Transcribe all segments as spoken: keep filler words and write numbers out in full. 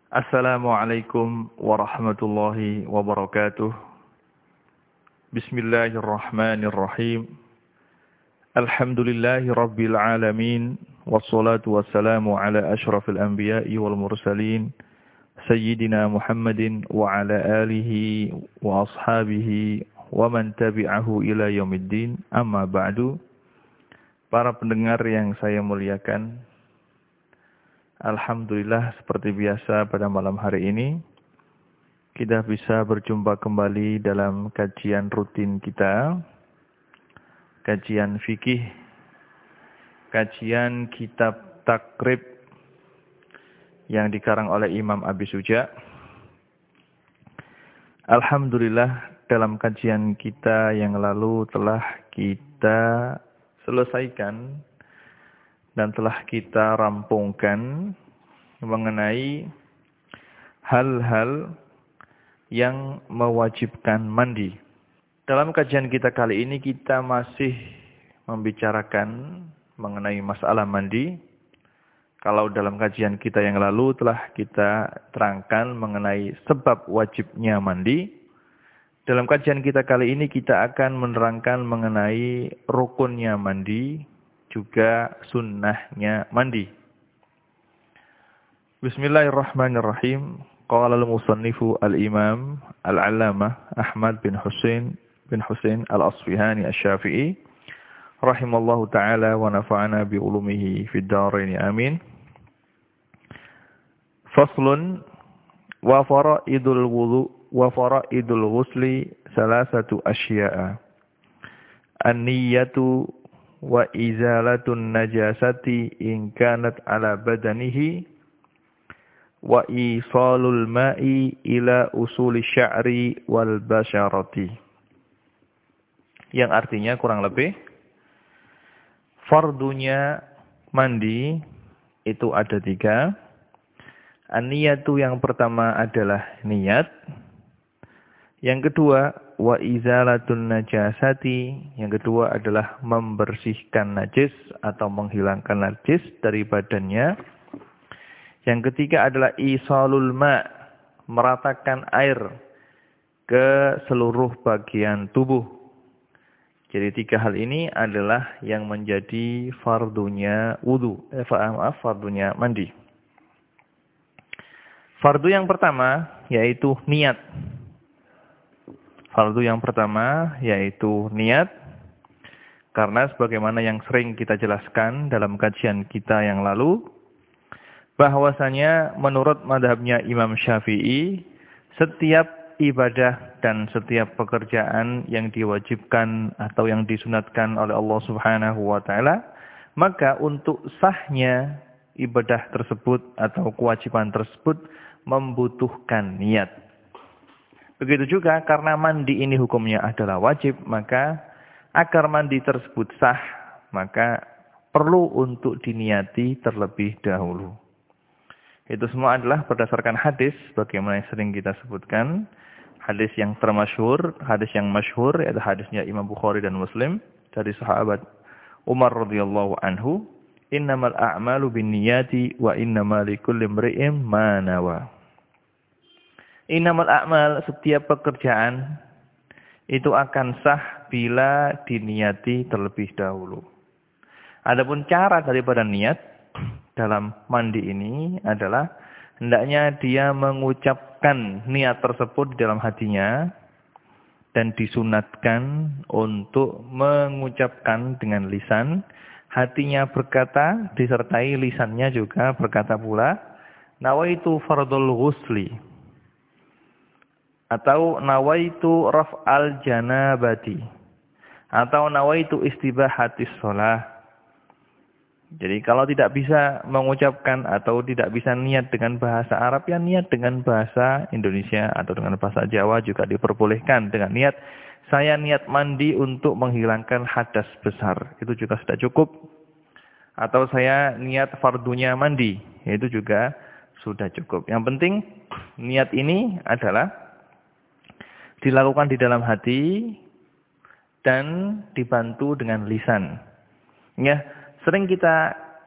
Assalamualaikum warahmatullahi wabarakatuh. Bismillahirrahmanirrahim. Alhamdulillahi rabbil alamin. Wassalatu wassalamu ala ashrafil anbiya'i wal mursalin. Sayyidina Muhammadin wa ala alihi wa ashabihi wa man tabi'ahu ila yaumiddin. Amma ba'du. Para pendengar yang saya muliakan, alhamdulillah seperti biasa pada malam hari ini kita bisa berjumpa kembali dalam kajian rutin kita, kajian fikih, kajian kitab takrib yang dikarang oleh Imam Abi Suja. Alhamdulillah dalam kajian kita yang lalu telah kita selesaikan dan telah kita rampungkan mengenai hal-hal yang mewajibkan mandi. Dalam kajian kita kali ini kita masih membicarakan mengenai masalah mandi. Kalau dalam kajian kita yang lalu telah kita terangkan mengenai sebab wajibnya mandi. Dalam kajian kita kali ini kita akan menerangkan mengenai rukunnya mandi, juga sunnahnya mandi. Bismillahirrahmanirrahim. Qala al-musannifu al-imam al-allamah Ahmad bin Husain bin Husain al-Asfihani asy-Syafi'i rahimallahu ta'ala wa nafa'ana bi ulumihi fid dharain amin. Faslun wa fara'idul wudu wa fara'idul ghusli salasatu asya'a. An-niyyatu wa izalatun najasati in kanat ala badanihi wa isalul ma'i ila usuli sya'ri wal basyarati. Yang artinya kurang lebih fardunya mandi itu ada tiga. An-niyatu yang pertama adalah niat. Yang kedua, wa izalatun najasati, yang kedua adalah membersihkan najis atau menghilangkan najis dari badannya. Yang ketiga adalah isalul ma, meratakan air ke seluruh bagian tubuh. Jadi tiga hal ini adalah yang menjadi fardunya wudu, eh, maaf, fardunya mandi. Fardu yang pertama yaitu niat. Fardu yang pertama yaitu niat. Karena sebagaimana yang sering kita jelaskan dalam kajian kita yang lalu, bahwasanya menurut madhabnya Imam Syafi'i, setiap ibadah dan setiap pekerjaan yang diwajibkan atau yang disunatkan oleh Allah Subhanahu wa taala, maka untuk sahnya ibadah tersebut atau kewajiban tersebut membutuhkan niat. Begitu juga karena mandi ini hukumnya adalah wajib, maka agar mandi tersebut sah, maka perlu untuk diniati terlebih dahulu. Itu semua adalah berdasarkan hadis, bagaimana yang sering kita sebutkan. Hadis yang termasyhur, hadis yang masyhur, yaitu hadisnya Imam Bukhari dan Muslim, dari sahabat Umar radhiyallahu anhu, innamal a'malu binniyati wa innamal likulli imri'in ma nawa. Innamal a'mal, setiap pekerjaan itu akan sah bila diniati terlebih dahulu. Adapun cara daripada niat dalam mandi ini adalah hendaknya dia mengucapkan niat tersebut di dalam hatinya dan disunatkan untuk mengucapkan dengan lisan. Hatinya berkata disertai lisannya juga berkata pula, nawaitu fardul ghusli. Atau nawaitu raf'al janabati. Atau nawaitu istibahatis sholah. Jadi kalau tidak bisa mengucapkan atau tidak bisa niat dengan bahasa Arab, ya niat dengan bahasa Indonesia atau dengan bahasa Jawa juga diperbolehkan. Dengan niat, saya niat mandi untuk menghilangkan hadas besar. Itu juga sudah cukup. Atau saya niat fardunya mandi. Itu juga sudah cukup. Yang penting niat ini adalah dilakukan di dalam hati dan dibantu dengan lisan. Ya, sering kita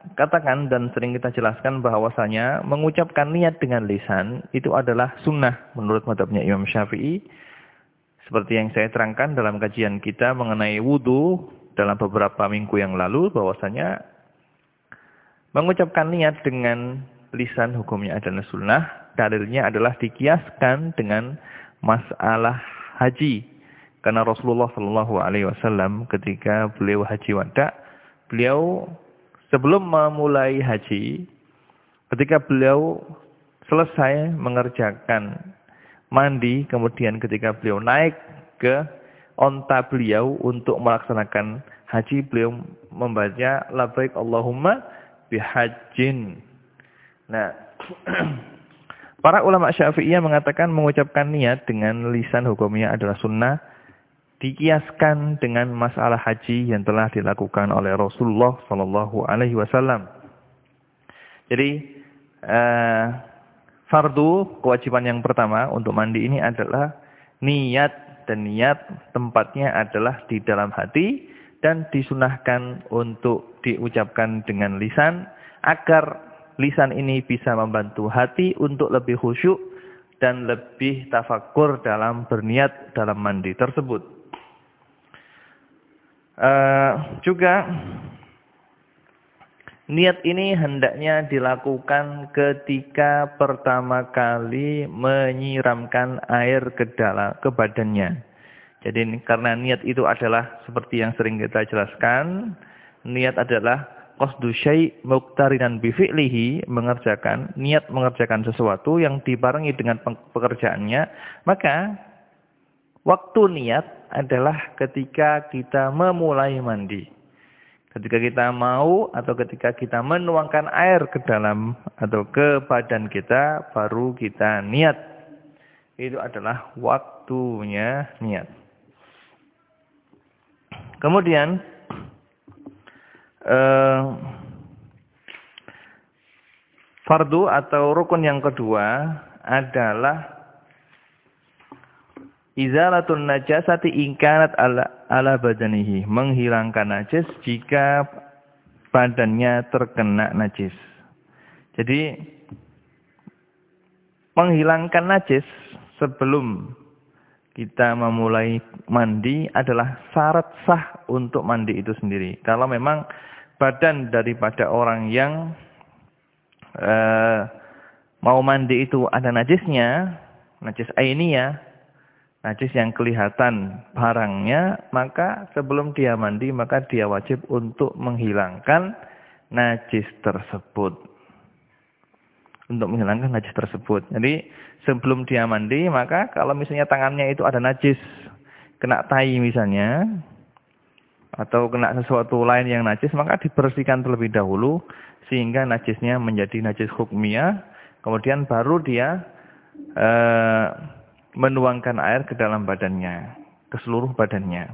katakan dan sering kita jelaskan bahwasanya mengucapkan niat dengan lisan itu adalah sunnah menurut mazhabnya Imam Syafi'i. Seperti yang saya terangkan dalam kajian kita mengenai wudu dalam beberapa minggu yang lalu, bahwasanya mengucapkan niat dengan lisan hukumnya adalah sunnah. Dalilnya adalah dikiaskan dengan masalah haji. Karena Rasulullah Shallallahu Alaihi Wasallam ketika beliau haji wada, beliau sebelum memulai haji, ketika beliau selesai mengerjakan mandi, kemudian ketika beliau naik ke onta beliau untuk melaksanakan haji, beliau membaca labbaik Allahumma bihajjin. Nah, para ulama Syafi'iyah mengatakan mengucapkan niat dengan lisan hukumnya adalah sunnah, dikiaskan dengan masalah haji yang telah dilakukan oleh Rasulullah Shallallahu Alaihi Wasallam. Jadi eh, fardu kewajiban yang pertama untuk mandi ini adalah niat, dan niat tempatnya adalah di dalam hati dan disunahkan untuk diucapkan dengan lisan agar lisan ini bisa membantu hati untuk lebih khusyuk dan lebih tafakkur dalam berniat dalam mandi tersebut. Uh, juga niat ini hendaknya dilakukan ketika pertama kali menyiramkan air ke dalam ke badannya. Jadi karena niat itu adalah seperti yang sering kita jelaskan, niat adalah qasdu syai' muqtarinan bi fi'lihi, mengerjakan niat mengerjakan sesuatu yang dibarengi dengan pekerjaannya, maka waktu niat adalah ketika kita memulai mandi. Ketika kita mau atau ketika kita menuangkan air ke dalam atau ke badan kita, baru kita niat. Itu adalah waktunya niat. Kemudian eh, fardu atau rukun yang kedua adalah izalatun najasati ingkanat ala, ala badanihi, menghilangkan najis jika badannya terkena najis. Jadi menghilangkan najis sebelum kita memulai mandi adalah syarat sah untuk mandi itu sendiri. Kalau memang badan daripada orang yang uh, mau mandi itu ada najisnya, najis ainiyah, najis yang kelihatan barangnya, maka sebelum dia mandi, maka dia wajib untuk menghilangkan najis tersebut. Untuk menghilangkan najis tersebut. Jadi sebelum dia mandi, maka kalau misalnya tangannya itu ada najis, kena tai misalnya, atau kena sesuatu lain yang najis, maka dibersihkan terlebih dahulu, sehingga najisnya menjadi najis hukmiyah, kemudian baru dia eh, menuangkan air ke dalam badannya, ke seluruh badannya.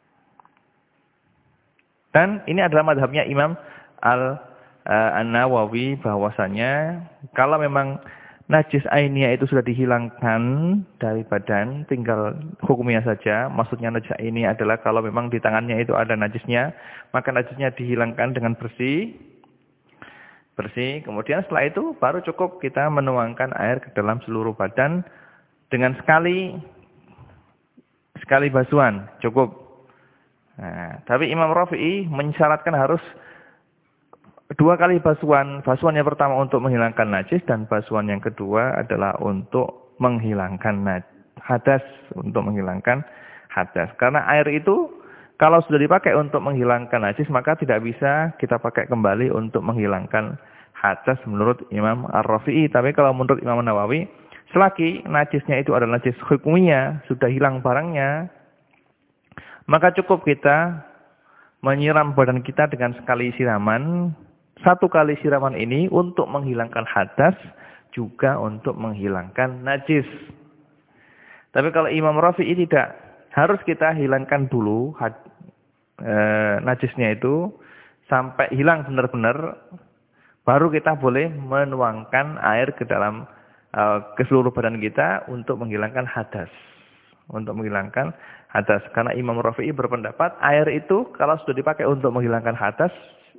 Dan ini adalah madhabnya Imam Al-Nawawi, bahwasanya kalau memang najis ainiyah itu sudah dihilangkan dari badan, tinggal hukumnya saja. Maksudnya najis ainiyah adalah kalau memang di tangannya itu ada najisnya, maka najisnya dihilangkan dengan bersih. Bersih. Kemudian setelah itu baru cukup kita menuangkan air ke dalam seluruh badan dengan sekali sekali basuhan cukup. Nah, tapi Imam Rafi'i mensyaratkan harus dua kali basuhan. Basuhan yang pertama untuk menghilangkan najis, dan basuhan yang kedua adalah untuk menghilangkan hadas, untuk menghilangkan hadas. Karena air itu kalau sudah dipakai untuk menghilangkan najis, maka tidak bisa kita pakai kembali untuk menghilangkan hadas menurut Imam Ar-Rafi'i. Tapi kalau menurut Imam Nawawi, selagi najisnya itu adalah najis hukmiyah, sudah hilang barangnya, maka cukup kita menyiram badan kita dengan sekali siraman. Satu kali siraman ini untuk menghilangkan hadas, juga untuk menghilangkan najis. Tapi kalau Imam Rafi'i tidak, harus kita hilangkan dulu had, e, najisnya itu, sampai hilang benar-benar, baru kita boleh menuangkan air ke dalam ke seluruh badan kita untuk menghilangkan hadas. Untuk menghilangkan hadas. Karena Imam Rafi'i berpendapat air itu kalau sudah dipakai untuk menghilangkan hadas,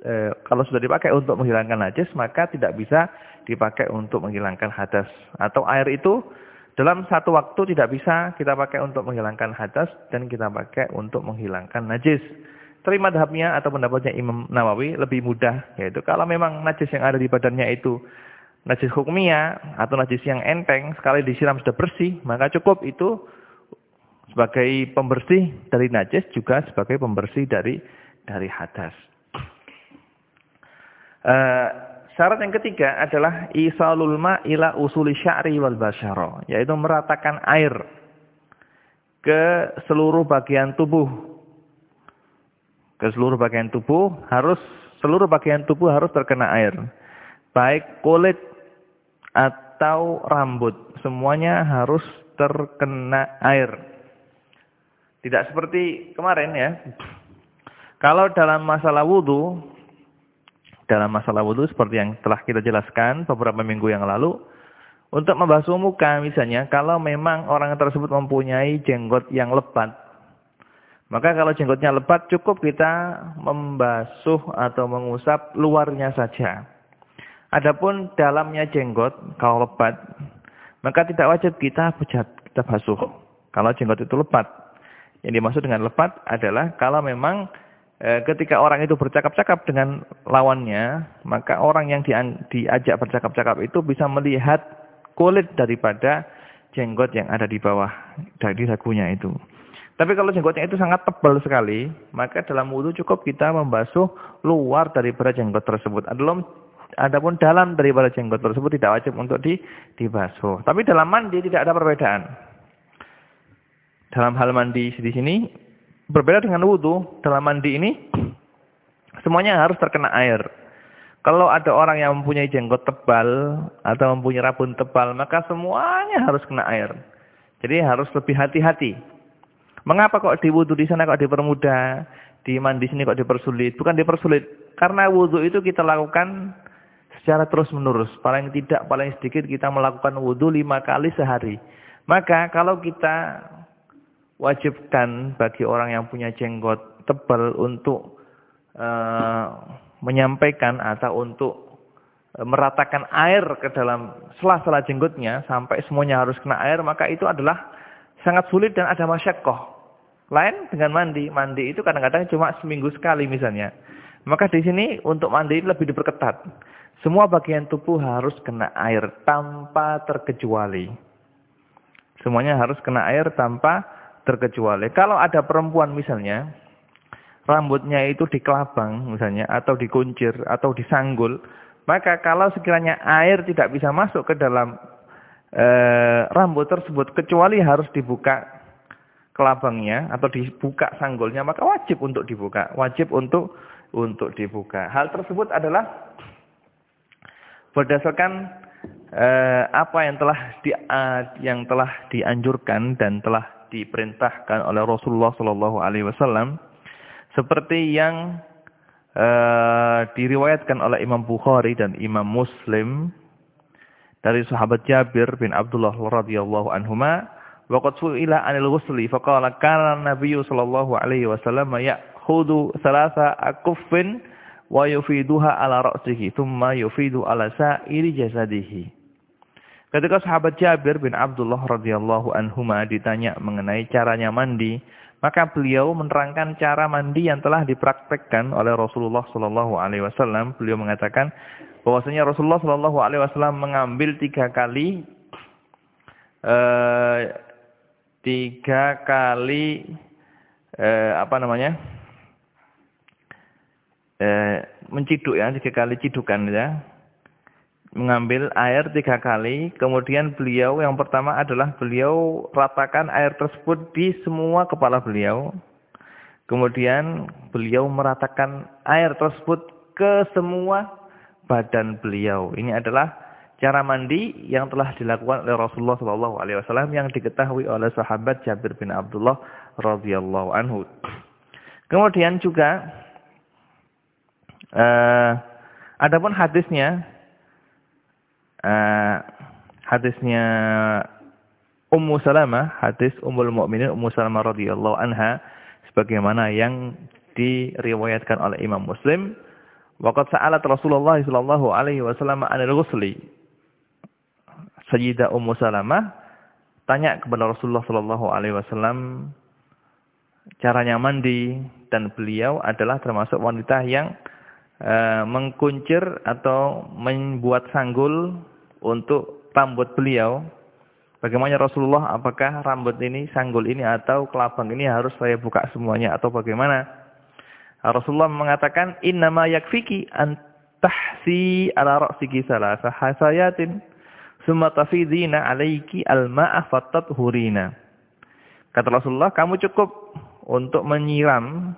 e, kalau sudah dipakai untuk menghilangkan najis, maka tidak bisa dipakai untuk menghilangkan hadas. Atau air itu dalam satu waktu tidak bisa kita pakai untuk menghilangkan hadas dan kita pakai untuk menghilangkan najis. Terima madhabnya atau pendapatnya Imam Nawawi lebih mudah, yaitu kalau memang najis yang ada di badannya itu najis hukmiyah atau najis yang enteng, sekali disiram sudah bersih, maka cukup itu sebagai pembersih dari najis juga sebagai pembersih dari dari hadas. Uh, syarat yang ketiga adalah isalul ma ila usuli sya'ri wal basyara, yaitu meratakan air ke seluruh bagian tubuh. Ke seluruh bagian tubuh harus seluruh bagian tubuh harus terkena air. Baik kulit atau rambut, semuanya harus terkena air. Tidak seperti kemarin ya. Kalau dalam masalah wudu, dalam masalah wudu seperti yang telah kita jelaskan beberapa minggu yang lalu, untuk membasuh muka misalnya, kalau memang orang tersebut mempunyai jenggot yang lebat, maka kalau jenggotnya lebat cukup kita membasuh atau mengusap luarnya saja. Adapun dalamnya jenggot kalau lebat, maka tidak wajib kita bejat, kita basuh. Kalau jenggot itu lebat. Yang dimaksud dengan lebat adalah kalau memang e, ketika orang itu bercakap-cakap dengan lawannya, maka orang yang di, diajak bercakap-cakap itu bisa melihat kulit daripada jenggot yang ada di bawah dari dagunya itu. Tapi kalau jenggotnya itu sangat tebal sekali, maka dalam wudu cukup kita membasuh luar daripada jenggot tersebut. Adapun adapun dalam daripada jenggot tersebut tidak wajib untuk di, dibasuh. Tapi dalam mandi tidak ada perbedaan. Dalam hal mandi di sini berbeda dengan wudu. Dalam mandi ini semuanya harus terkena air. Kalau ada orang yang mempunyai jenggot tebal atau mempunyai rambut tebal, maka semuanya harus kena air. Jadi harus lebih hati-hati. Mengapa kok di wudu di sana kok dipermudah, di mandi sini kok dipersulit? Bukan dipersulit, karena wudu itu kita lakukan secara terus-menerus. Paling tidak, paling sedikit kita melakukan wudu lima kali sehari. Maka kalau kita wajibkan bagi orang yang punya jenggot tebal untuk uh, menyampaikan atau untuk uh, meratakan air ke dalam sela-sela jenggotnya sampai semuanya harus kena air, maka itu adalah sangat sulit dan ada masyaqqah. Lain dengan mandi. Mandi itu kadang-kadang cuma seminggu sekali misalnya. Maka di sini untuk mandi lebih diperketat. Semua bagian tubuh harus kena air tanpa terkecuali. Semuanya harus kena air tanpa terkecuali. Kalau ada perempuan misalnya, rambutnya itu dikelabang misalnya, atau dikuncir, atau disanggul, maka kalau sekiranya air tidak bisa masuk ke dalam e, rambut tersebut, kecuali harus dibuka kelabangnya, atau dibuka sanggulnya, maka wajib untuk dibuka. Wajib untuk untuk dibuka. Hal tersebut adalah berdasarkan e, apa yang telah di, uh, yang telah dianjurkan dan telah diperintahkan oleh Rasulullah Shallallahu Alaihi Wasallam, seperti yang uh, diriwayatkan oleh Imam Bukhari dan Imam Muslim dari sahabat Jabir bin Abdullah radhiyallahu anhuma, waqad su'ila 'anil ghusli faqala kana an-nabiyyu sallallahu alaihi wasallam ya'khudhu thalatha akuffin wa yufiduha ala ra'sihi thumma yufidu ala sa'iri jasadihi. Ketika sahabat Jabir bin Abdullah radhiyallahu anhuma ditanya mengenai caranya mandi, maka beliau menerangkan cara mandi yang telah dipraktekkan oleh Rasulullah sallallahu alaihi wasallam. Beliau mengatakan bahwasanya Rasulullah sallallahu alaihi wasallam mengambil tiga kali eh, tiga kali eh, apa namanya? Eh, menciduk ya, tiga kali cidukan ya. Mengambil air tiga kali, kemudian beliau yang pertama adalah beliau ratakan air tersebut di semua kepala beliau. Kemudian beliau meratakan air tersebut ke semua badan beliau. Ini adalah cara mandi yang telah dilakukan oleh Rasulullah shallallahu alaihi wasallam yang diketahui oleh sahabat Jabir bin Abdullah radhiyallahu anhu. Kemudian juga eh, adapun hadisnya, Uh, hadisnya Ummu Salamah, hadis Ummul Mukminin Ummu Salamah radhiyallahu anha, sebagaimana yang diriwayatkan oleh Imam Muslim, Waqad sa'alat Rasulullah sallallahu alaihi wasallam 'anil ghusli. Sayyidah Ummu Salamah tanya kepada Rasulullah sallallahu alaihi wasallam caranya mandi, dan beliau adalah termasuk wanita yang uh, mengkuncir atau membuat sanggul untuk rambut beliau. Bagaimana Rasulullah, apakah rambut ini, sanggul ini atau kelabang ini harus saya buka semuanya atau bagaimana? Rasulullah mengatakan, innama yakfiki an tahsi ala ra'siki salasa hasayatin summa tafidina alaiki al-ma'a fattathurina. Kata Rasulullah, kamu cukup untuk menyiram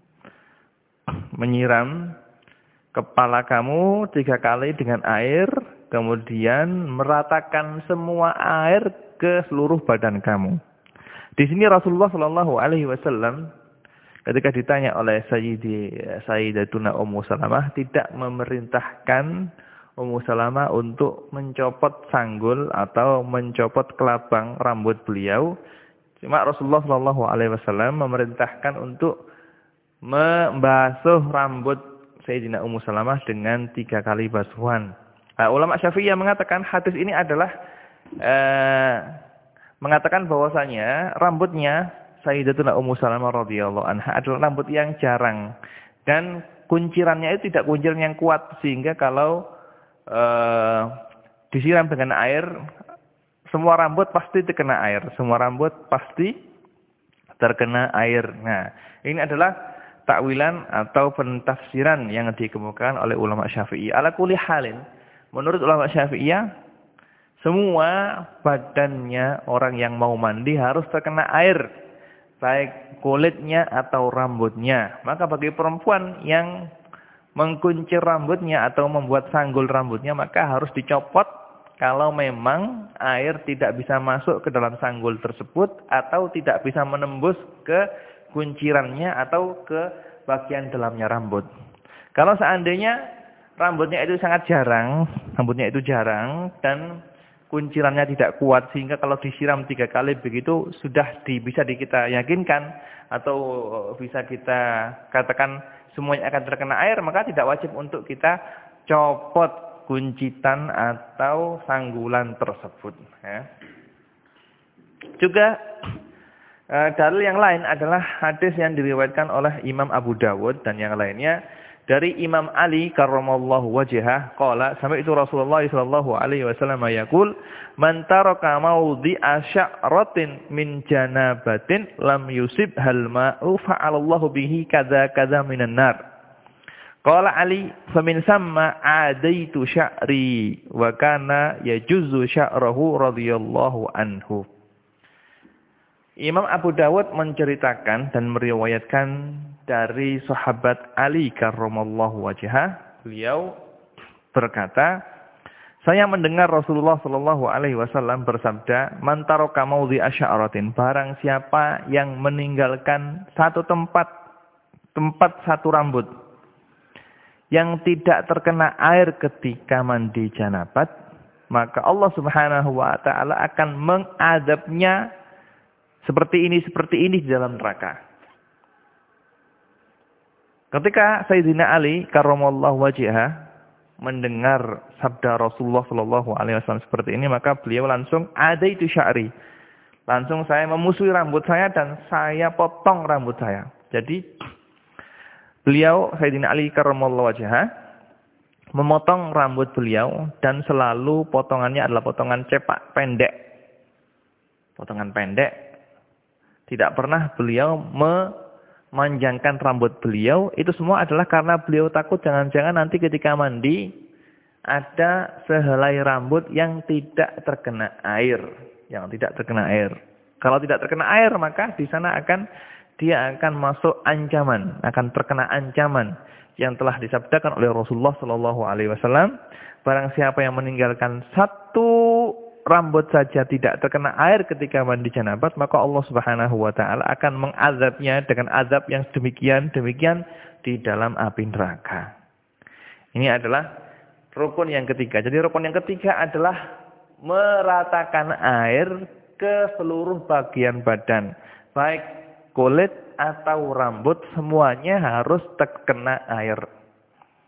menyiram kepala kamu tiga kali dengan air, kemudian meratakan semua air ke seluruh badan kamu. Di sini Rasulullah Shallallahu Alaihi Wasallam ketika ditanya oleh Sayyidi Sayyidatuna Ummu Salamah tidak memerintahkan Ummu Salamah untuk mencopot sanggul atau mencopot kelabang rambut beliau. Cuma Rasulullah Shallallahu Alaihi Wasallam memerintahkan untuk membasuh rambut Sayyidina Ummu Salamah dengan tiga kali basuhan. Nah, ulama Syafi'iyah mengatakan hadis ini adalah eh, mengatakan bahwasanya rambutnya Sayyidatuna Ummu Salamah radhiyallahu anha adalah rambut yang jarang dan kuncirannya itu tidak kunciran yang kuat sehingga kalau eh, disiram dengan air semua rambut pasti terkena air, semua rambut pasti terkena air. Nah, ini adalah takwilan atau pentafsiran yang dikemukakan oleh ulama Syafi'i. Ala kulli halin, menurut ulama Syafi'iyah, semua badannya orang yang mau mandi harus terkena air, baik kulitnya atau rambutnya. Maka bagi perempuan yang mengkuncir rambutnya atau membuat sanggul rambutnya, maka harus dicopot kalau memang air tidak bisa masuk ke dalam sanggul tersebut atau tidak bisa menembus ke kuncirannya atau ke bagian dalamnya rambut. Kalau seandainya rambutnya itu sangat jarang, rambutnya itu jarang dan kuncirannya tidak kuat sehingga kalau disiram tiga kali begitu sudah di, bisa di kita yakinkan atau bisa kita katakan semuanya akan terkena air, maka tidak wajib untuk kita copot kuncitan atau sanggulan tersebut. Ya. Juga e, dalil yang lain adalah hadis yang diriwayatkan oleh Imam Abu Dawud dan yang lainnya dari Imam Ali karramallahu wajhah qala sami'tu Rasulullah sallallahu alaihi wasallam yaqul man taraka mawdi'a sya'ratin min janabatin lam yusib hal ma'u fa'alallahu bihi kadza kadza minan nar. Qala Ali famin samma adaitu sya'ri wa kana yajuzu sya'rahu radhiyallahu anhu. Imam Abu Dawud menceritakan dan meriwayatkan dari sahabat Ali karramallahu wajhah, beliau berkata, saya mendengar Rasulullah sallallahu alaihi wasallam bersabda, man taraka mawdi'a sya'ratin, barang siapa yang meninggalkan satu tempat tempat satu rambut yang tidak terkena air ketika mandi janabat, maka Allah Subhanahu wa taala akan mengadabnya seperti ini seperti ini di dalam neraka. Ketika Sayyidina Ali karramallahu wajhah mendengar sabda Rasulullah sallallahu alaihi wasallam seperti ini, maka beliau langsung adaitu sya'ri. Langsung saya memusuhi rambut saya dan saya potong rambut saya. Jadi beliau Sayyidina Ali karramallahu wajhah memotong rambut beliau dan selalu potongannya adalah potongan cepak pendek. Potongan pendek. Tidak pernah beliau memanjangkan rambut beliau. Itu semua adalah karena beliau takut jangan-jangan nanti ketika mandi ada sehelai rambut yang tidak terkena air, yang tidak terkena air. Kalau tidak terkena air maka di sana akan dia akan masuk ancaman, akan terkena ancaman yang telah disabdakan oleh Rasulullah Shallallahu Alaihi Wasallam. Barang siapa yang meninggalkan satu rambut saja tidak terkena air ketika mandi janabat, maka Allah Subhanahu Wa Taala akan mengazabnya dengan azab yang demikian demikian di dalam api neraka. Ini adalah rukun yang ketiga. Jadi rukun yang ketiga adalah meratakan air ke seluruh bagian badan, baik kulit atau rambut, semuanya harus terkena air.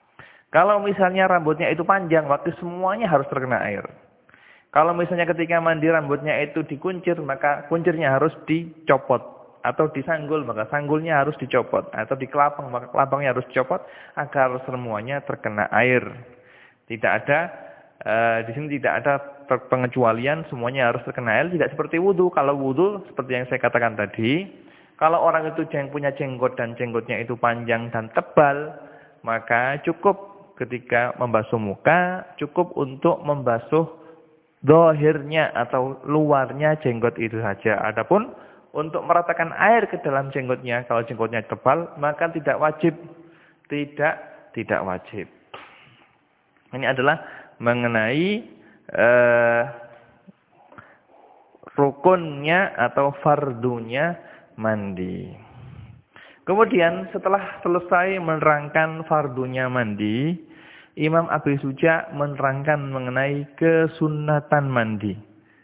Kalau misalnya rambutnya itu panjang, waktu semuanya harus terkena air. Kalau misalnya ketika mandi rambutnya itu dikuncir, maka kuncirnya harus dicopot. Atau disanggul, maka sanggulnya harus dicopot. Atau di kelapang, maka kelapangnya harus dicopot agar semuanya terkena air. Tidak ada, uh, di sini tidak ada pengecualian, semuanya harus terkena air. Tidak seperti wudhu. Kalau wudhu, seperti yang saya katakan tadi, kalau orang itu yang punya jenggot dan jenggotnya itu panjang dan tebal, maka cukup ketika membasuh muka, cukup untuk membasuh zahirnya atau luarnya jenggot itu saja. Adapun untuk meratakan air ke dalam jenggotnya, kalau jenggotnya tebal, maka tidak wajib. Tidak, tidak wajib. Ini adalah mengenai uh, rukunnya atau fardunya mandi. Kemudian setelah selesai menerangkan fardunya mandi, Imam Abi Suja menerangkan mengenai kesunatan mandi.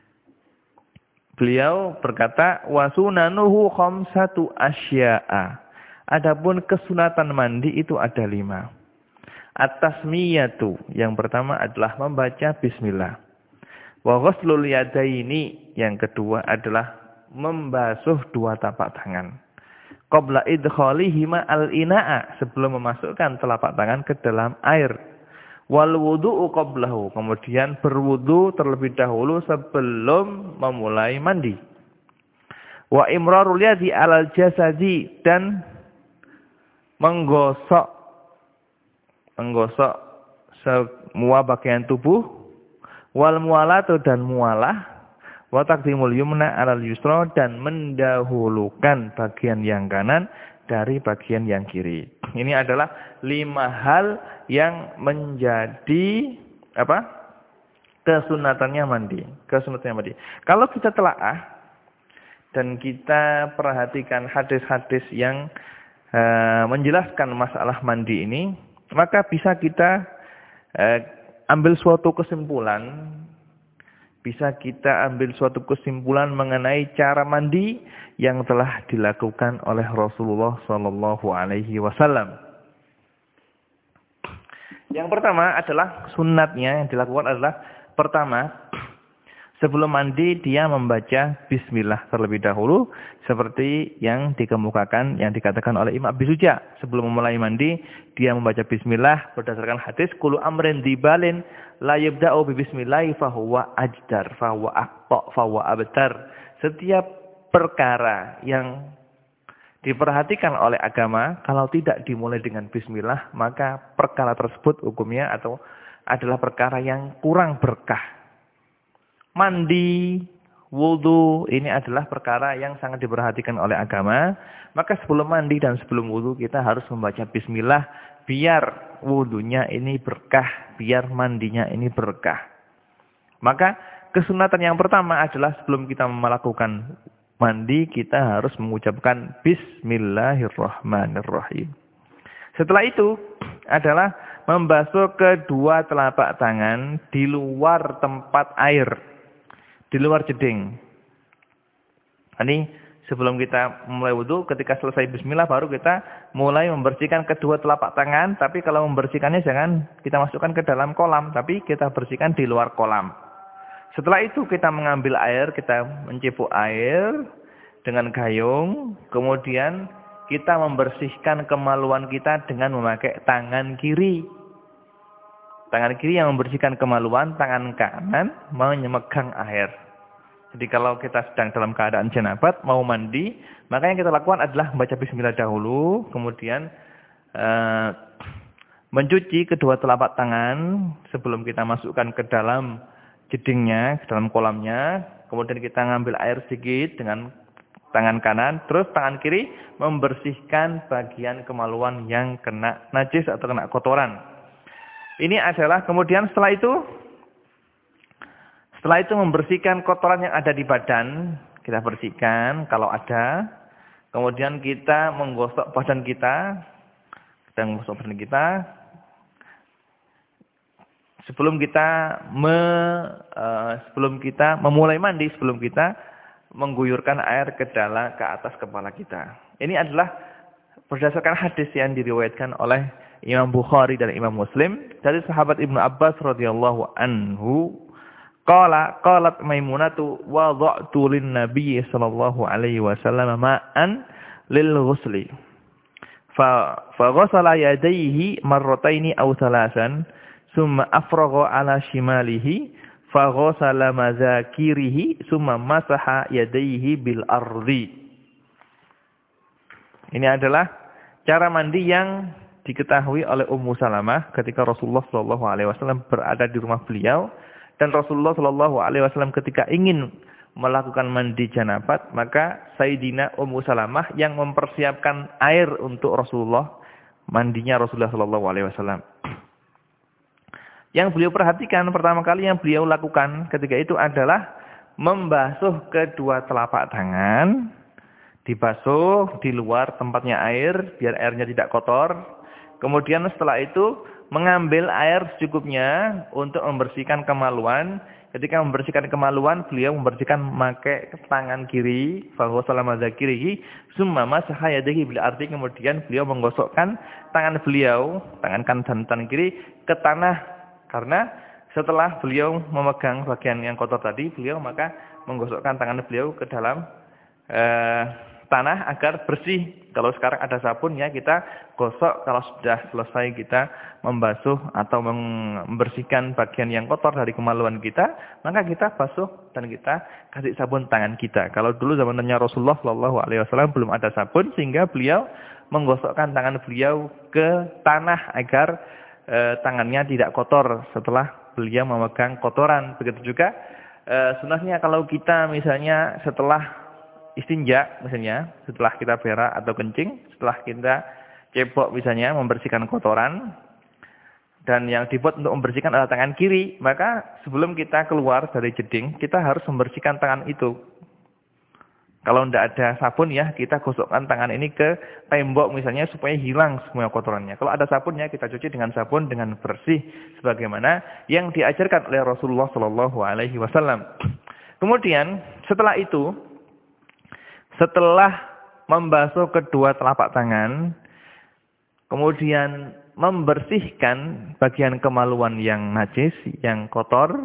Beliau berkata, wa sunanuhu khamsatu asya'a. Adapun kesunatan mandi itu ada lima. At-tasmiyatu, yang pertama adalah membaca bismillah. Wa ghuslul yadaini, yang kedua adalah membasuh dua tapak tangan. Qabla idkhalihima al-ina'a, sebelum memasukkan telapak tangan ke dalam air. Wal wudu'u qablahu, kemudian berwudu terlebih dahulu sebelum memulai mandi. Wa imrarul yadi 'alal jasadi, dan menggosok menggosok semua bagian tubuh. Wal mualatu, dan mualah. Wa taqdimul yumna 'alal yusra, dan mendahulukan bagian yang kanan dari bagian yang kiri. Ini adalah lima hal yang menjadi apa? Kesunatannya mandi, kesunatannya mandi. Kalau kita telaah dan kita perhatikan hadis-hadis yang uh, menjelaskan masalah mandi ini, maka bisa kita uh, ambil suatu kesimpulan Bisa kita ambil suatu kesimpulan mengenai cara mandi yang telah dilakukan oleh Rasulullah Shallallahu Alaihi Wasallam. Yang pertama adalah sunatnya yang dilakukan adalah pertama, sebelum mandi dia membaca bismillah terlebih dahulu seperti yang dikemukakan yang dikatakan oleh Imam Abi Suja. Sebelum memulai mandi dia membaca bismillah berdasarkan hadis kullu amrin dibalin la yabda'u bi bismillah fa huwa ajdar fa huwa aqta fa huwa abtar. Setiap perkara yang diperhatikan oleh agama kalau tidak dimulai dengan bismillah maka perkara tersebut hukumnya atau adalah perkara yang kurang berkah. Mandi, wudu, ini adalah perkara yang sangat diperhatikan oleh agama. Maka sebelum mandi dan sebelum wudu kita harus membaca bismillah biar wudunya ini berkah, biar mandinya ini berkah. Maka kesunatan yang pertama adalah sebelum kita melakukan mandi kita harus mengucapkan bismillahirrahmanirrahim. Setelah itu adalah membasuh kedua telapak tangan di luar tempat air. Di luar jeding. Ini sebelum kita mulai wudu, ketika selesai bismillah baru kita mulai membersihkan kedua telapak tangan. Tapi kalau membersihkannya jangan kita masukkan ke dalam kolam, tapi kita bersihkan di luar kolam. Setelah itu kita mengambil air, kita mencipuk air dengan gayung. Kemudian kita membersihkan kemaluan kita dengan memakai tangan kiri. Tangan kiri yang membersihkan kemaluan, tangan kanan memegang air. Jadi kalau kita sedang dalam keadaan janabat, mau mandi, maka yang kita lakukan adalah membaca bismillah dahulu, kemudian uh, mencuci kedua telapak tangan sebelum kita masukkan ke dalam jedingnya, ke dalam kolamnya. Kemudian kita ngambil air sedikit dengan tangan kanan, terus tangan kiri membersihkan bagian kemaluan yang kena najis atau kena kotoran. Ini adalah kemudian setelah itu setelah itu membersihkan kotoran yang ada di badan, kita bersihkan kalau ada. Kemudian kita menggosok badan kita, kita menggosok badan kita. Sebelum kita me, uh, sebelum kita memulai mandi, sebelum kita mengguyurkan air ke dalam ke atas kepala kita. Ini adalah berdasarkan hadis yang diriwayatkan oleh Imam Bukhari dan Imam Muslim dari sahabat Ibnu Abbas radhiyallahu anhu qala qalat Maimunatu wada'tu lin nabiy sallallahu alaihi wasallam ma'an lil ghusli fa fa ghasala yadayhi marrataini aw thalasan summa afragha ala shimalihi fa ghasala mazakirihi summa masaha yadayhi bil ardi. Ini adalah cara mandi yang diketahui oleh Ummu Salamah ketika Rasulullah shallallahu alaihi wasallam berada di rumah beliau. Dan Rasulullah shallallahu alaihi wasallam ketika ingin melakukan mandi janabat, maka Sayyidina Ummu Salamah yang mempersiapkan air untuk Rasulullah, mandinya Rasulullah shallallahu alaihi wasallam. Yang beliau perhatikan pertama kali yang beliau lakukan ketika itu adalah membasuh kedua telapak tangan, dibasuh di luar tempatnya air biar airnya tidak kotor. Kemudian setelah itu mengambil air secukupnya untuk membersihkan kemaluan. Ketika membersihkan kemaluan, beliau membersihkan memakai tangan kiri, faghsala mazakirihi, summa masaha yadayhi bil ardi. Kemudian beliau menggosokkan tangan beliau, tangan kanan dan tangan kiri ke tanah. Karena setelah beliau memegang bagian yang kotor tadi, beliau maka menggosokkan tangan beliau ke dalam eh, tanah agar bersih. Kalau sekarang ada sabun ya kita gosok, kalau sudah selesai kita membasuh atau membersihkan bagian yang kotor dari kemaluan kita, maka kita basuh dan kita kasih sabun tangan kita. Kalau dulu zamannya Rasulullah shallallahu alaihi wasallam belum ada sabun, sehingga beliau menggosokkan tangan beliau ke tanah agar e, tangannya tidak kotor setelah beliau memegang kotoran. Begitu juga e, sunahnya kalau kita misalnya setelah istinja, misalnya setelah kita berak atau kencing, setelah kita cebok misalnya membersihkan kotoran, dan yang dibuat untuk membersihkan adalah tangan kiri, maka sebelum kita keluar dari jeding, kita harus membersihkan tangan itu. Kalau tidak ada sabun ya, kita gosokkan tangan ini ke tembok misalnya supaya hilang semua kotorannya. Kalau ada sabun ya, kita cuci dengan sabun dengan bersih sebagaimana yang diajarkan oleh Rasulullah shallallahu alaihi wasallam. Kemudian setelah itu, setelah membasuh kedua telapak tangan, kemudian membersihkan bagian kemaluan yang najis, yang kotor,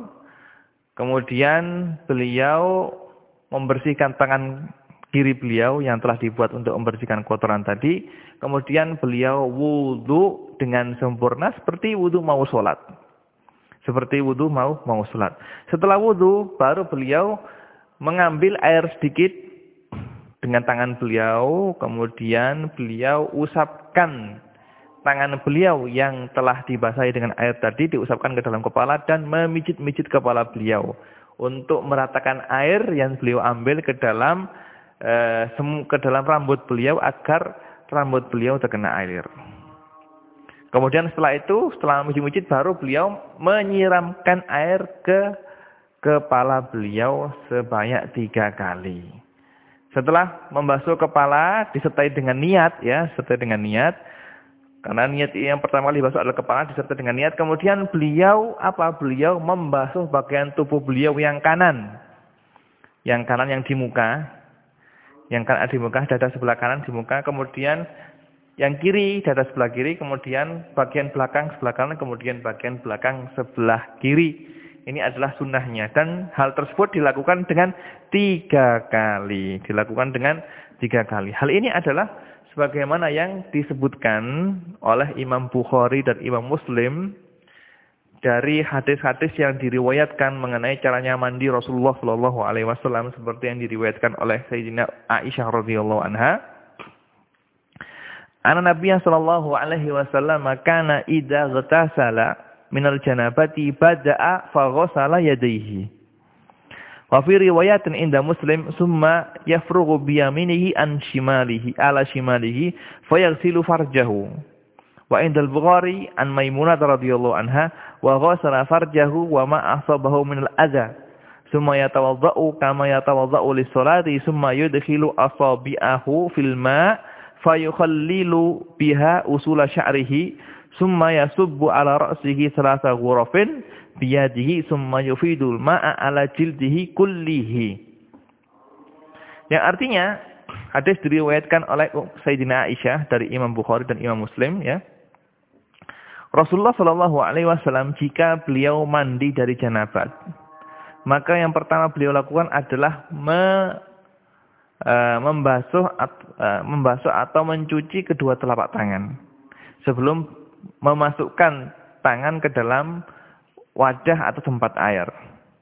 kemudian beliau membersihkan tangan kiri beliau yang telah dibuat untuk membersihkan kotoran tadi, kemudian beliau wudu dengan sempurna seperti wudu mau sholat. Seperti wudu mau mau sholat. Setelah wudu, baru beliau mengambil air sedikit dengan tangan beliau, kemudian beliau usapkan tangan beliau yang telah dibasahi dengan air tadi, diusapkan ke dalam kepala dan memijit-mijit kepala beliau untuk meratakan air yang beliau ambil ke dalam eh, ke dalam rambut beliau agar rambut beliau terkena air. Kemudian setelah itu, setelah mijit-mijit, baru beliau menyiramkan air ke kepala beliau sebanyak tiga kali. Setelah membasuh kepala disertai dengan niat ya, sertai dengan niat. Karena niat yang pertama kali dibasuh adalah kepala disertai dengan niat. Kemudian beliau apa? Beliau membasuh bagian tubuh beliau yang kanan. Yang kanan yang di muka. Yang kanan di muka, dada sebelah kanan di muka. Kemudian yang kiri, dada sebelah kiri. Kemudian bagian belakang sebelah kanan. Kemudian bagian belakang sebelah kiri. Ini adalah sunnahnya. Dan hal tersebut dilakukan dengan tiga kali. Dilakukan dengan tiga kali. Hal ini adalah sebagaimana yang disebutkan oleh Imam Bukhari dan Imam Muslim dari hadis-hadis yang diriwayatkan mengenai caranya mandi Rasulullah shallallahu alaihi wasallam seperti yang diriwayatkan oleh Sayyidina Aisyah radhiyallahu anha. Anna Nabiya sallallahu alaihi wasallam kana idza ghatasala minal janabati bada'a faghsala yadayhi. Wa fi riwayatin inda Muslim summa yafrughu bi yaminihi an shimalihi ala shimalihi fayaghsilu farjahu. Wa inda al-Bukhari an Maimunah radhiyallahu anha wa ghasala farjahu wa ma asabahu minal adza. Summa yatawaddau kama yatawaddau lis-salati summa yudkhilu asabi'ahu fil ma' fayukhallilu biha usula sya'rihi. Summa yasubbu ala ra'sihi salasa ghurafin biyadihi summa yufidul ma'a ala jildihi kullihi. Yang artinya hadis diriwayatkan oleh Sayyidina Aisyah dari Imam Bukhari dan Imam Muslim ya. Rasulullah Shallallahu Alaihi Wasallam jika beliau mandi dari janabat, maka yang pertama beliau lakukan adalah me, e, membasuh, at, e, membasuh atau mencuci kedua telapak tangan sebelum memasukkan tangan ke dalam wadah atau tempat air.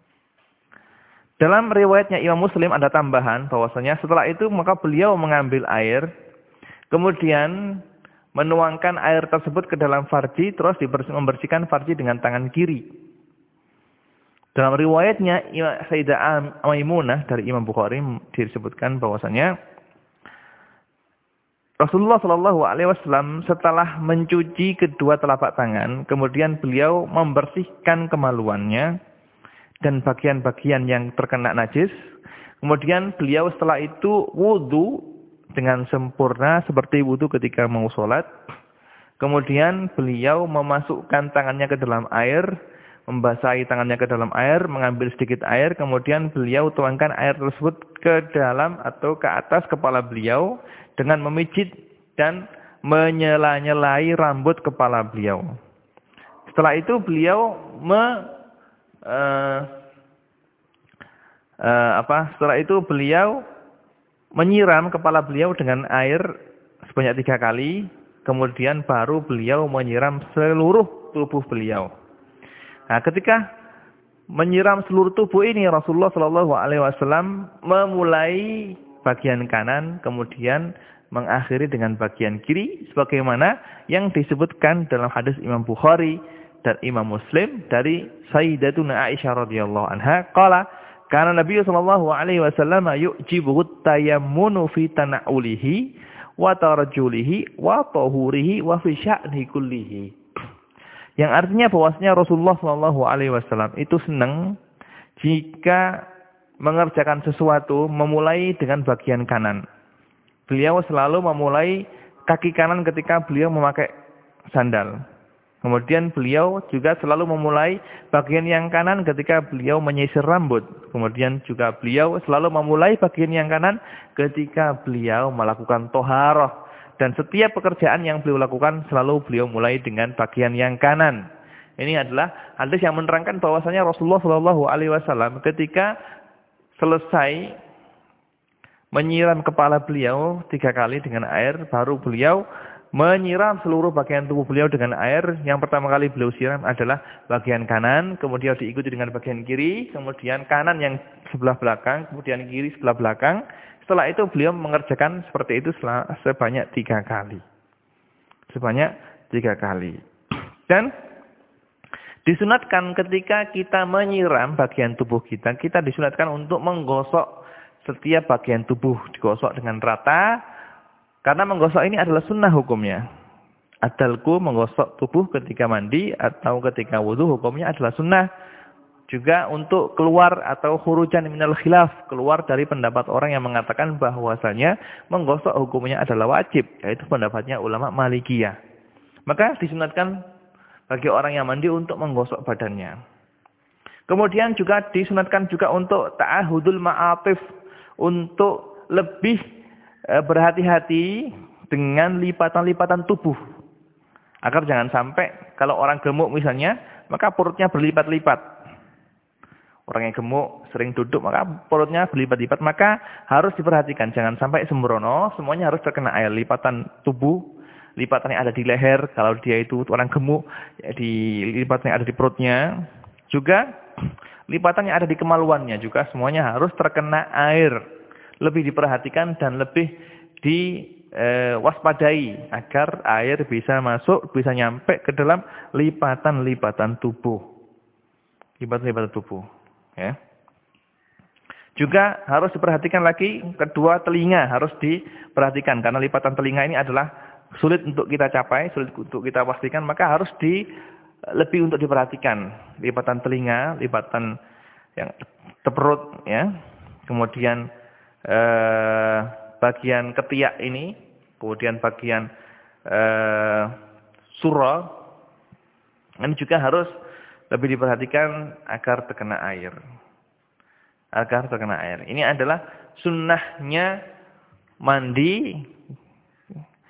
Dalam riwayatnya Imam Muslim ada tambahan bahwasanya setelah itu maka beliau mengambil air, kemudian menuangkan air tersebut ke dalam farji, terus membersihkan farji dengan tangan kiri. Dalam riwayatnya Sayyidah Maimunah dari Imam Bukhari disebutkan bahwasanya Rasulullah Shallallahu Alaihi Wasallam setelah mencuci kedua telapak tangan, kemudian beliau membersihkan kemaluannya dan bagian-bagian yang terkena najis. Kemudian beliau setelah itu wudu dengan sempurna seperti wudu ketika mau sholat. Kemudian beliau memasukkan tangannya ke dalam air, membasahi tangannya ke dalam air, mengambil sedikit air, kemudian beliau tuangkan air tersebut ke dalam atau ke atas kepala beliau dengan memijit dan menyela-nyelai rambut kepala beliau. Setelah itu beliau me, uh, uh, apa? Setelah itu beliau menyiram kepala beliau dengan air sebanyak tiga kali, kemudian baru beliau menyiram seluruh tubuh beliau. Nah, ketika menyiram seluruh tubuh ini, Rasulullah Shallallahu Alaihi Wasallam memulai bagian kanan, kemudian mengakhiri dengan bagian kiri, sebagaimana yang disebutkan dalam hadis Imam Bukhari dan Imam Muslim dari Sayyidatuna Aisyah radhiyallahu anha, qala karena Nabi sallallahu alaihi wasallam yu'jibuhu tayammunu fi tana'ulihi wa tarjulihi wa tahurihi wa fi sya'ni kullihi. Yang artinya bahwasanya Rasulullah sallallahu alaihi wasallam itu senang jika mengerjakan sesuatu memulai dengan bagian kanan. Beliau selalu memulai kaki kanan ketika beliau memakai sandal. Kemudian beliau juga selalu memulai bagian yang kanan ketika beliau menyisir rambut. Kemudian juga beliau selalu memulai bagian yang kanan ketika beliau melakukan toharoh. Dan setiap pekerjaan yang beliau lakukan selalu beliau mulai dengan bagian yang kanan. Ini adalah hadis yang menerangkan bahwasanya Rasulullah Shallallahu Alaihi Wasallam ketika selesai menyiram kepala beliau tiga kali dengan air, baru beliau menyiram seluruh bagian tubuh beliau dengan air. Yang pertama kali beliau siram adalah bagian kanan, kemudian diikuti dengan bagian kiri, kemudian kanan yang sebelah belakang, kemudian kiri sebelah belakang. Setelah itu beliau mengerjakan seperti itu sebanyak tiga kali. Sebanyak tiga kali. Dan disunatkan ketika kita menyiram bagian tubuh kita, kita disunatkan untuk menggosok setiap bagian tubuh, digosok dengan rata. Karena menggosok ini adalah sunnah hukumnya. Adalku menggosok tubuh ketika mandi atau ketika wudu hukumnya adalah sunnah. Juga untuk keluar atau khurujan minal khilaf, keluar dari pendapat orang yang mengatakan bahwasanya menggosok hukumnya adalah wajib, yaitu pendapatnya ulama Malikiyah. Maka disunatkan bagi orang yang mandi untuk menggosok badannya. Kemudian juga disunatkan juga untuk ta'ahudul ma'atif, untuk lebih berhati-hati dengan lipatan-lipatan tubuh. Agar jangan sampai kalau orang gemuk misalnya, maka perutnya berlipat-lipat. Orang yang gemuk sering duduk, maka perutnya berlipat-lipat. Maka harus diperhatikan, jangan sampai sembrono, semuanya harus terkena air. Lipatan tubuh, lipatan yang ada di leher, kalau dia itu orang gemuk, di lipatan yang ada di perutnya. Juga lipatan yang ada di kemaluannya, juga semuanya harus terkena air. Lebih diperhatikan dan lebih diwaspadai eh, agar air bisa masuk, bisa nyampe ke dalam lipatan-lipatan tubuh. Lipatan-lipatan tubuh. Ya. Juga harus diperhatikan lagi kedua telinga harus diperhatikan. Karena lipatan telinga ini adalah sulit untuk kita capai, sulit untuk kita pastikan. Maka harus di, lebih untuk diperhatikan. Lipatan telinga, lipatan yang teperut. Ya. Kemudian Eh, bagian ketiak ini, kemudian bagian eh, surah, ini juga harus lebih diperhatikan agar terkena air, agar terkena air. Ini adalah sunnahnya mandi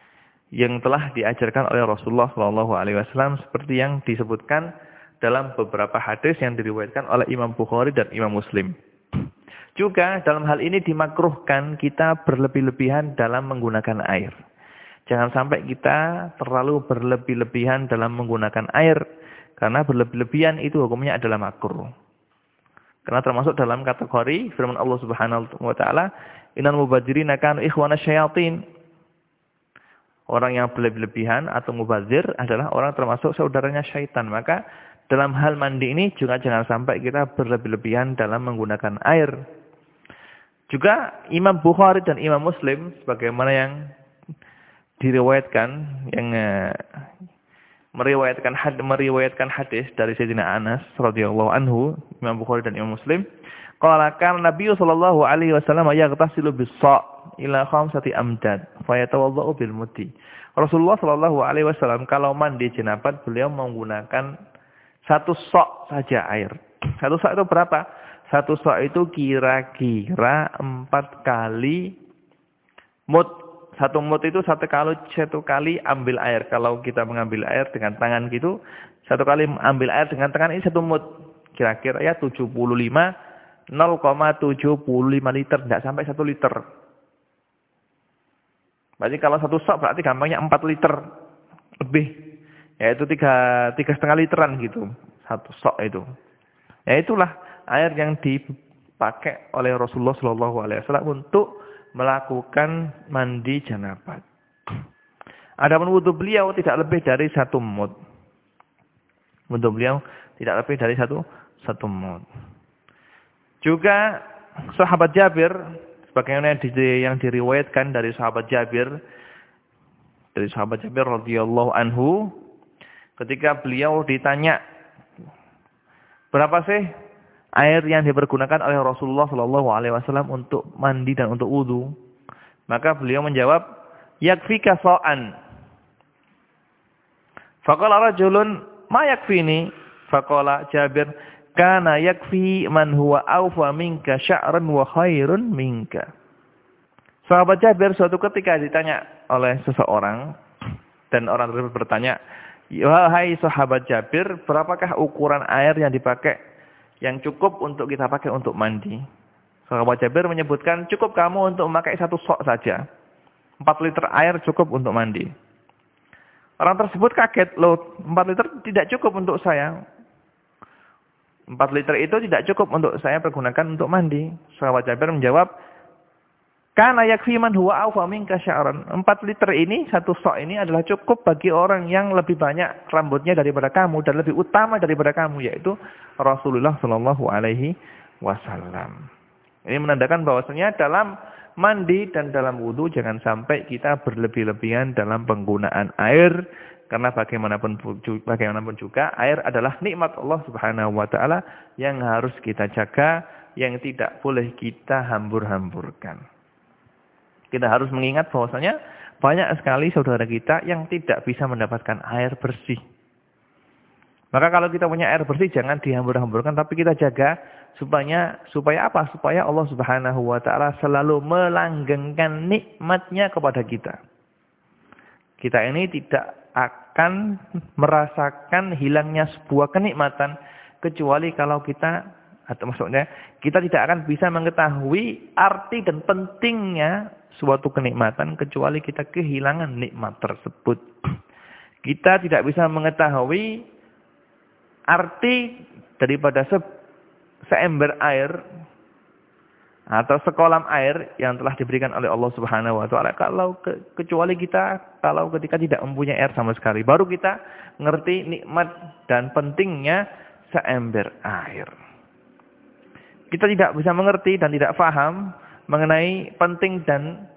yang telah diajarkan oleh Rasulullah shallallahu alaihi wasallam seperti yang disebutkan dalam beberapa hadis yang diriwayatkan oleh Imam Bukhari dan Imam Muslim. Juga dalam hal ini dimakruhkan kita berlebih-lebihan dalam menggunakan air. Jangan sampai kita terlalu berlebih-lebihan dalam menggunakan air, karena berlebih-lebihan itu hukumnya adalah makruh. Karena termasuk dalam kategori firman Allah Subhanahu wa taala, "Innal mubadzirina kanu ikhwana syayatin." Orang yang berlebih-lebihan atau mubazir adalah orang termasuk saudaranya syaitan. Maka dalam hal mandi ini juga jangan sampai kita berlebih-lebihan dalam menggunakan air. Juga Imam Bukhari dan Imam Muslim sebagaimana yang diriwayatkan yang uh, meriwayatkan had, meriwayatkan hadis dari Sayyidina Anas radhiyallahu anhu, Imam Bukhari dan Imam Muslim, qala kana Nabi sallallahu alaihi wasallam yaghtasilu bis-sa' ila khamsati amdad fa yatawaddau bil muddi. Rasulullah sallallahu alaihi wasallam kalau mandi jenabat beliau menggunakan satu sok saja air. Satu sok itu berapa? Satu sok itu kira-kira empat kali mud. Satu mud itu satu kali satu kali ambil air. Kalau kita mengambil air dengan tangan gitu, satu kali ambil air dengan tangan ini satu mud. Kira-kira ya tujuh puluh lima, nol koma tujuh lima liter, tidak sampai satu liter. Berarti kalau satu sok berarti gampangnya empat liter lebih. Yaitu tiga tiga setengah literan gitu. Satu sok itu. Ya itulah air yang dipakai oleh Rasulullah shallallahu alaihi wasallam untuk melakukan mandi janabat. Adapun wudu beliau tidak lebih dari satu mud. Wudu beliau tidak lebih dari satu satu mud. Juga sahabat Jabir, sebagaimana yang diriwayatkan dari sahabat Jabir, dari sahabat Jabir radhiyallahu anhu, ketika beliau ditanya, berapa sih air yang dipergunakan oleh Rasulullah shallallahu alaihi wasallam untuk mandi dan untuk wudu? Maka beliau menjawab, yakfika sa'an. Faqala rajulun, ma yakfini? Faqala Jabir, kana yakfi man huwa awfa minka sya'ran wa khairun minka. Sahabat Jabir suatu ketika ditanya oleh seseorang, dan orang tersebut bertanya, wahai sahabat Jabir, berapakah ukuran air yang dipakai, yang cukup untuk kita pakai untuk mandi? Sahabat Jabir menyebutkan, cukup kamu untuk memakai satu sok saja. empat liter air cukup untuk mandi. Orang tersebut kaget, loh empat liter tidak cukup untuk saya. empat liter itu tidak cukup untuk saya pergunakan untuk mandi. Sahabat Jabir menjawab, kana yakfi man huwa awfa minka sya'ran. empat liter ini, satu sok ini adalah cukup bagi orang yang lebih banyak rambutnya daripada kamu dan lebih utama daripada kamu, yaitu Rasulullah sallallahu alaihi wasallam. Ini menandakan bahwasanya dalam mandi dan dalam wudu jangan sampai kita berlebih-lebihan dalam penggunaan air, karena bagaimanapun bagaimanapun juga air adalah nikmat Allah Subhanahu wa taala yang harus kita jaga, yang tidak boleh kita hambur-hamburkan. Kita harus mengingat bahwasanya banyak sekali saudara kita yang tidak bisa mendapatkan air bersih. Maka kalau kita punya air bersih jangan dihambur-hamburkan, tapi kita jaga supaya supaya apa? Supaya Allah Subhanahu wa taala selalu melanggengkan nikmatnya kepada kita. Kita ini tidak akan merasakan hilangnya sebuah kenikmatan kecuali kalau kita, atau maksudnya kita tidak akan bisa mengetahui arti dan pentingnya suatu kenikmatan kecuali kita kehilangan nikmat tersebut. Kita tidak bisa mengetahui arti daripada se seember air atau sekolam air yang telah diberikan oleh Allah Subhanahu wa taala kalau ke, kecuali kita kalau ketika tidak mempunyai air sama sekali, baru kita ngerti nikmat dan pentingnya seember air. Kita tidak bisa mengerti dan tidak paham mengenai penting dan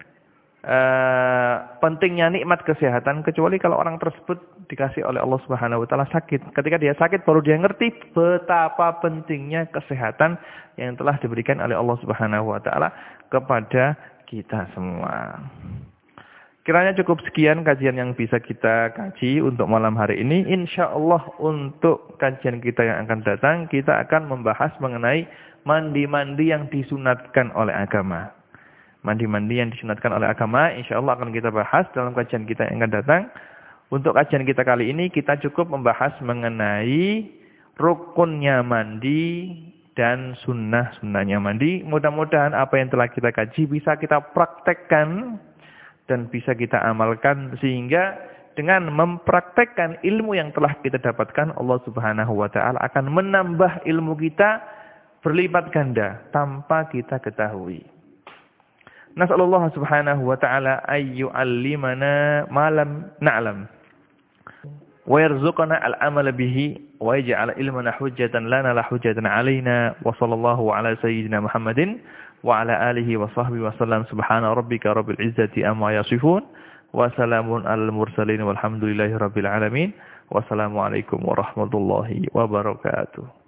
uh, pentingnya nikmat kesehatan kecuali kalau orang tersebut dikasih oleh Allah Subhanahu wa taala sakit. Ketika dia sakit baru dia ngerti betapa pentingnya kesehatan yang telah diberikan oleh Allah Subhanahu wa taala kepada kita semua. Kiranya cukup sekian kajian yang bisa kita kaji untuk malam hari ini. Insyaallah untuk kajian kita yang akan datang kita akan membahas mengenai mandi-mandi yang disunatkan oleh agama. mandi-mandi yang disunatkan oleh agama. Insyaallah akan kita bahas dalam kajian kita yang akan datang. Untuk kajian kita kali ini kita cukup membahas mengenai rukunnya mandi dan sunnah-sunnahnya mandi. Mudah-mudahan apa yang telah kita kaji bisa kita praktekkan dan bisa kita amalkan, sehingga dengan mempraktekkan ilmu yang telah kita dapatkan, Allah Subhanahu wa taala akan menambah ilmu kita berlipat ganda tanpa kita ketahui. Nas'alullah Subhanahu wa taala ayyu'allimana ma lam na'lam wa yarzuqana al-amala bihi wa yaj'al ilmana hujjatan lana la hujjatan 'alaina wa sallallahu ala sayyidina Muhammadin wa ala alihi wa sahbihi wa sallam. Subhana rabbika rabbil izzati amma yasifun wa salamun alal mursalin walhamdulillahi rabbil alamin. Wassalamualaikum warahmatullahi wabarakatuh.